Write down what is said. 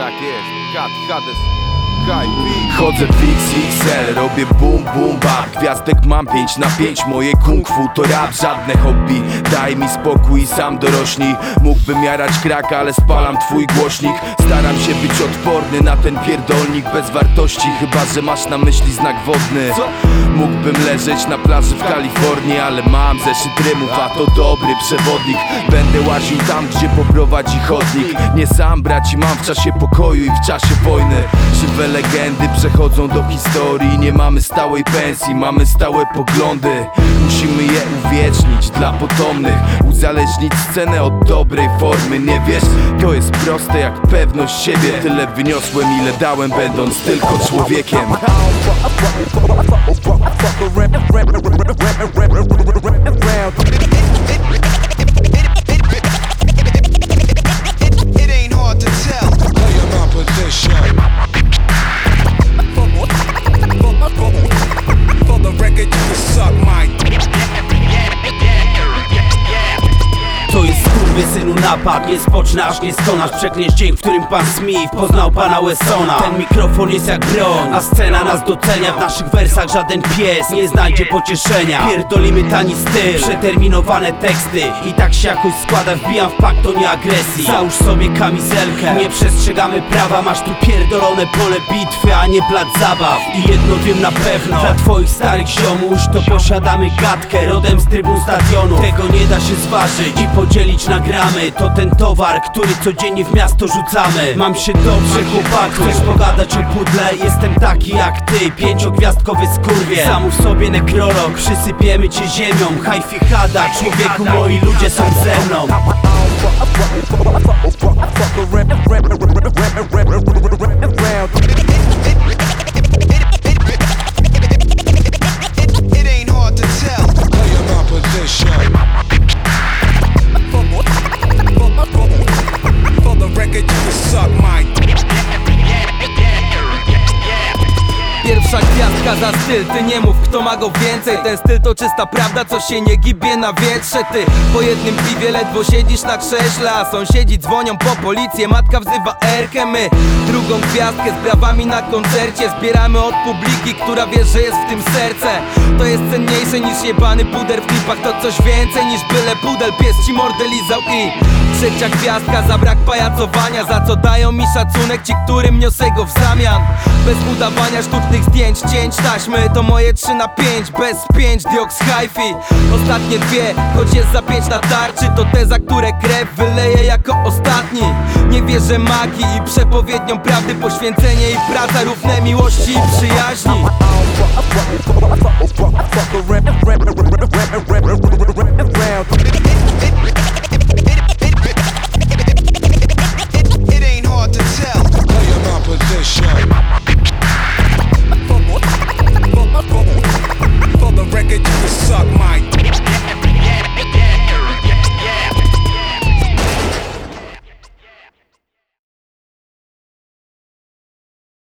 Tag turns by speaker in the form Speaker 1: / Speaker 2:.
Speaker 1: Tak jest, Hades,
Speaker 2: chodzę w XXL, robię boom boom bap. Gwiazdek mam 5 na 5, moje kung fu to rap, żadne hobby. Daj mi spokój i sam dorośnij. Mógłbym jarać krak, ale spalam twój głośnik. Staram się być odporny na ten pierdolnik bez wartości, chyba że masz na myśli znak wodny. Mógłbym leżeć na plaży w Kalifornii, ale mam zeszyt rymów, a to dobry przewodnik. Będę łaził tam, gdzie poprowadzi chodnik. Nie sam braci mam w czasie pokoju i w czasie wojny. Żywe legendy przechodzą do historii. Nie mamy stałej pensji, mamy stałe poglądy. Musimy je uwiecznić dla potomnych. Uzależnić scenę od dobrej formy. Nie wiesz, to jest proste jak pewność siebie. Tyle wyniosłem, ile dałem, będąc tylko człowiekiem.
Speaker 3: To jest skurwysynu napad, nie spocznę aż nie skonasz. Przeklniesz dzień, w którym pan Smith poznał pana Wessona. Ten mikrofon jest jak broń, a scena nas docenia. W naszych wersach żaden pies nie znajdzie pocieszenia. Pierdolimy tani styl, przeterminowane teksty. I tak się jakoś składa, wbijam w pakt, to nie agresji. Załóż sobie kamizelkę, nie przestrzegamy prawa. Masz tu pierdolone pole bitwy, a nie plac zabaw. I jedno wiem na pewno, dla twoich starych ziomuś to posiadamy gadkę, rodem z trybun stadionu. Tego nie da się zważyć i podzielić na gramy. To ten towar, który codziennie w miasto rzucamy. Mam się dobrze, chłopaku, chcesz pogadać o pudle? Jestem taki jak ty, 5-gwiazdkowy skurwiel. Zamów sobie nekrolog, przysypiemy cię ziemią. Hi-fi hada, człowieku, moi ludzie są ze mną.
Speaker 1: Pierwsza gwiazdka za styl, ty nie mów kto ma go więcej. Ten styl to czysta prawda, co się nie gibie na wietrze. Ty po jednym piwie ledwo siedzisz na krześle, a sąsiedzi dzwonią po policję, matka wzywa Erkę. My drugą gwiazdkę z brawami na koncercie zbieramy od publiki, która wie, że jest w tym serce. To jest cenniejsze niż jebany puder w klipach. To coś więcej niż byle pudel, pies ci mordę lizał. I trzecia gwiazdka za brak pajacowania, za co dają mi szacunek ci, którym niosę go w zamian. Bez udawania sztucznych zdjęć, cięć taśmy, to moje 3 na 5, bez 5 dioks hi-fi. Ostatnie dwie, choć jest za 5 na tarczy, to te, za które krew wyleję jako ostatni. Nie wierzę magii i przepowiedniom prawdy, poświęcenie i praca równe miłości i przyjaźni.
Speaker 4: Fuck around.